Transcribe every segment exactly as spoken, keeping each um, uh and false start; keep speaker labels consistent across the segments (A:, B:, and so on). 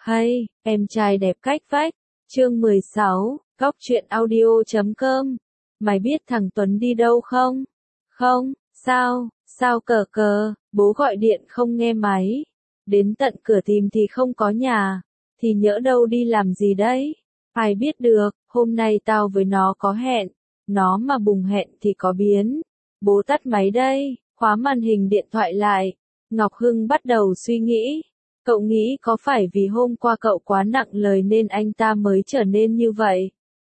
A: Hay, em trai đẹp cách vách. Chương mười sáu, Góc truyện audio chấm com. Mày biết thằng Tuấn đi đâu không? Không, sao, sao cờ cờ, bố gọi điện không nghe máy. Đến tận cửa tìm thì không có nhà. Thì nhỡ đâu đi làm gì đấy? Ai biết được, hôm nay tao với nó có hẹn. Nó mà bùng hẹn thì có biến. Bố tắt máy đây, khóa màn hình điện thoại lại. Ngọc Hưng bắt đầu suy nghĩ. Cậu nghĩ có phải vì hôm qua cậu quá nặng lời nên anh ta mới trở nên như vậy?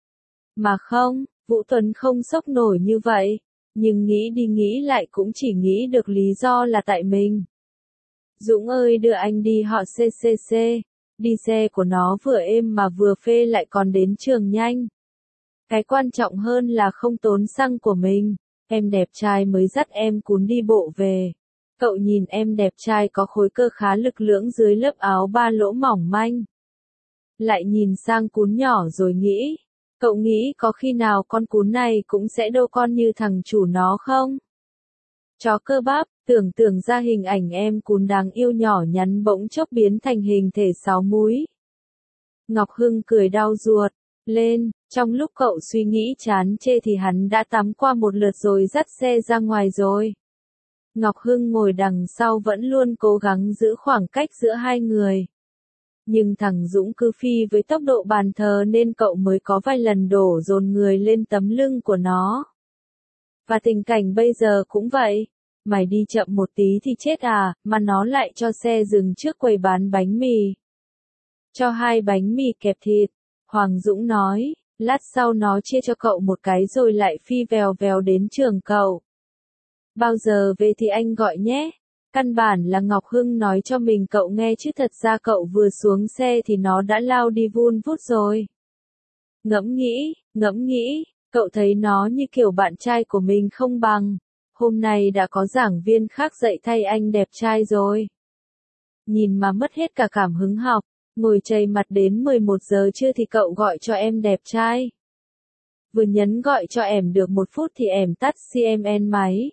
A: Mà không, Vũ Tuấn không sốc nổi như vậy. Nhưng nghĩ đi nghĩ lại cũng chỉ nghĩ được lý do là tại mình. Dũng ơi đưa anh đi họ xê xê xê. Đi xe của nó vừa êm mà vừa phê lại còn đến trường nhanh. Cái quan trọng hơn là không tốn xăng của mình. Em đẹp trai mới dắt em cún đi bộ về. Cậu nhìn em đẹp trai có khối cơ khá lực lưỡng dưới lớp áo ba lỗ mỏng manh. Lại nhìn sang cún nhỏ rồi nghĩ. Cậu nghĩ có khi nào con cún này cũng sẽ đô con như thằng chủ nó không? Chó cơ bắp, tưởng tượng ra hình ảnh em cún đáng yêu nhỏ nhắn bỗng chốc biến thành hình thể sáu múi. Ngọc Hưng cười đau ruột lên, trong lúc cậu suy nghĩ chán chê thì hắn đã tắm qua một lượt rồi dắt xe ra ngoài rồi. Ngọc Hưng ngồi đằng sau vẫn luôn cố gắng giữ khoảng cách giữa hai người. Nhưng thằng Dũng cứ phi với tốc độ bàn thờ nên cậu mới có vài lần đổ dồn người lên tấm lưng của nó. Và tình cảnh bây giờ cũng vậy. Mày đi chậm một tí thì chết à, mà nó lại cho xe dừng trước quầy bán bánh mì. Cho hai bánh mì kẹp thịt. Hoàng Dũng nói, lát sau nó chia cho cậu một cái rồi lại phi vèo vèo đến trường cậu. Bao giờ về thì anh gọi nhé. Căn bản là Ngọc Hưng nói cho mình cậu nghe chứ thật ra cậu vừa xuống xe thì nó đã lao đi vun vút rồi. Ngẫm nghĩ, ngẫm nghĩ, cậu thấy nó như kiểu bạn trai của mình không bằng. Hôm nay đã có giảng viên khác dạy thay anh đẹp trai rồi. Nhìn mà mất hết cả cảm hứng học, ngồi chầy mặt đến mười một giờ trưa thì cậu gọi cho em đẹp trai. Vừa nhấn gọi cho em được một phút thì em tắt xê em en máy.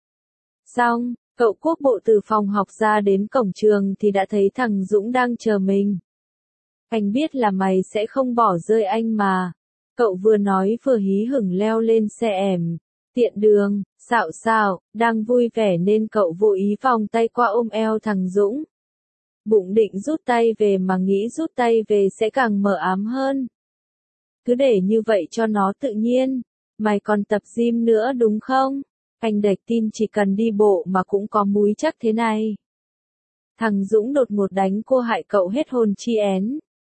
A: Xong, cậu cuốc bộ từ phòng học ra đến cổng trường thì đã thấy thằng Dũng đang chờ mình. Anh biết là mày sẽ không bỏ rơi anh mà. Cậu vừa nói vừa hí hửng leo lên xe em. Tiện đường, xạo xạo, đang vui vẻ nên cậu vô ý vòng tay qua ôm eo thằng Dũng. Bụng định rút tay về mà nghĩ rút tay về sẽ càng mờ ám hơn. Cứ để như vậy cho nó tự nhiên. Mày còn tập gym nữa đúng không? Anh đệch tin chỉ cần đi bộ mà cũng có múi chắc thế này. Thằng Dũng đột ngột đánh cô hại cậu hết hồn chi én.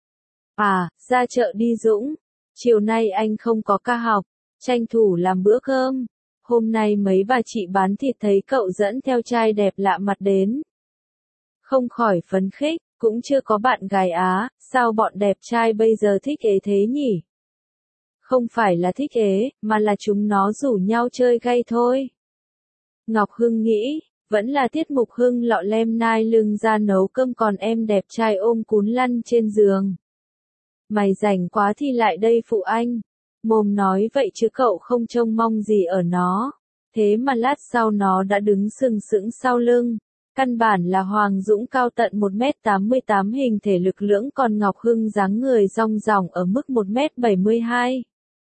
A: À, ra chợ đi Dũng. Chiều nay anh không có ca học. Tranh thủ làm bữa cơm. Hôm nay mấy bà chị bán thịt thấy cậu dẫn theo trai đẹp lạ mặt đến. Không khỏi phấn khích, cũng chưa có bạn gái Á, sao bọn đẹp trai bây giờ thích ế thế nhỉ? Không phải là thích ế, mà là chúng nó rủ nhau chơi gay thôi. Ngọc Hưng nghĩ, vẫn là tiết mục Hưng lọ lem nai lưng ra nấu cơm còn em đẹp trai ôm cún lăn trên giường. Mày rảnh quá thì lại đây phụ anh. Mồm nói vậy chứ cậu không trông mong gì ở nó. Thế mà lát sau nó đã đứng sừng sững sau lưng. Căn bản là Hoàng Dũng cao tận một mét tám mươi tám hình thể lực lưỡng còn Ngọc Hưng dáng người rong ròng ở mức một mét bảy mươi hai.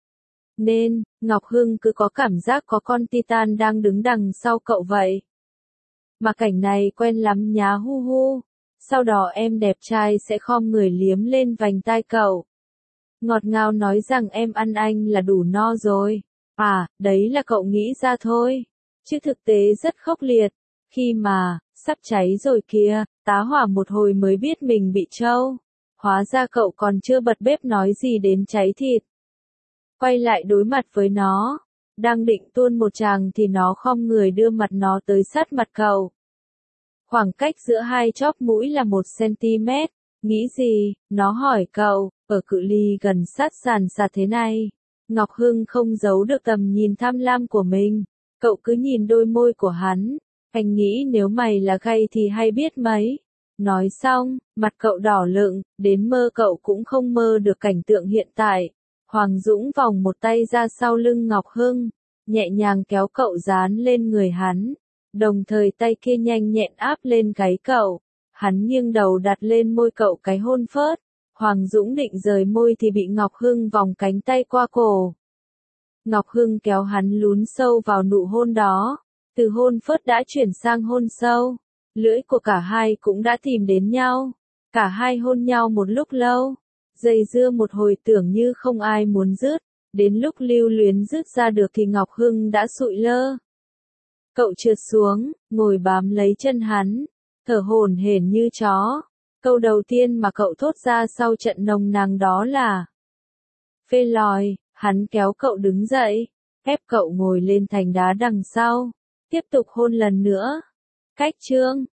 A: Nên, Ngọc Hưng cứ có cảm giác có con Titan đang đứng đằng sau cậu vậy. Mà cảnh này quen lắm nhá hu hu. Sau đó em đẹp trai sẽ khom người liếm lên vành tai cậu. Ngọt ngào nói rằng em ăn anh là đủ no rồi. À, đấy là cậu nghĩ ra thôi. Chứ thực tế rất khốc liệt. Khi mà, sắp cháy rồi kìa, tá hỏa một hồi mới biết mình bị trâu. Hóa ra cậu còn chưa bật bếp nói gì đến cháy thịt. Quay lại đối mặt với nó. Đang định tuôn một tràng thì nó khom người đưa mặt nó tới sát mặt cậu. Khoảng cách giữa hai chóp mũi là một xăng-ti-mét. Nghĩ gì? Nó hỏi cậu, ở cự ly gần sát sàn sạt thế này. Ngọc Hưng không giấu được tầm nhìn tham lam của mình. Cậu cứ nhìn đôi môi của hắn. Anh nghĩ nếu mày là gay thì hay biết mấy. Nói xong, mặt cậu đỏ lựng, đến mơ cậu cũng không mơ được cảnh tượng hiện tại. Hoàng Dũng vòng một tay ra sau lưng Ngọc Hưng, nhẹ nhàng kéo cậu dán lên người hắn. Đồng thời tay kia nhanh nhẹn áp lên gáy cậu. Hắn nghiêng đầu đặt lên môi cậu cái hôn phớt. Hoàng Dũng định rời môi thì bị Ngọc Hưng vòng cánh tay qua cổ. Ngọc Hưng kéo hắn lún sâu vào nụ hôn đó. Từ hôn phớt đã chuyển sang hôn sâu. Lưỡi của cả hai cũng đã tìm đến nhau. Cả hai hôn nhau một lúc lâu. Dây dưa một hồi tưởng như không ai muốn dứt. Đến lúc lưu luyến dứt ra được thì Ngọc Hưng đã sụi lơ. Cậu trượt xuống, ngồi bám lấy chân hắn. Thở hổn hển như chó. Câu đầu tiên mà cậu thốt ra sau trận nồng nàn đó là phê lòi. Hắn kéo cậu đứng dậy. Ép cậu ngồi lên thành đá đằng sau. Tiếp tục hôn lần nữa. Cách chương